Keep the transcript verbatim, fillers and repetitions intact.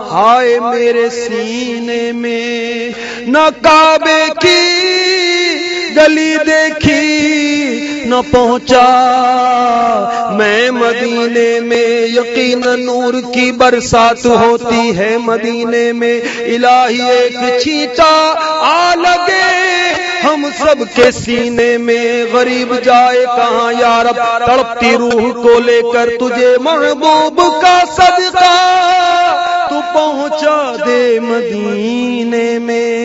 ہائے میرے سینے میں، نہ کعبے کی گلی دیکھی نہ پہنچا میں مدینے میں، یقیناً نور کی برسات ہوتی ہے مدینے میں، الہی ایک چھینٹا آ لگے ہم سب کے سینے میں، غریب جائے کہاں یا رب، تڑپتی روح کو لے کر تجھے محبوب کا صدقہ تو پہنچا دے مدینے میں۔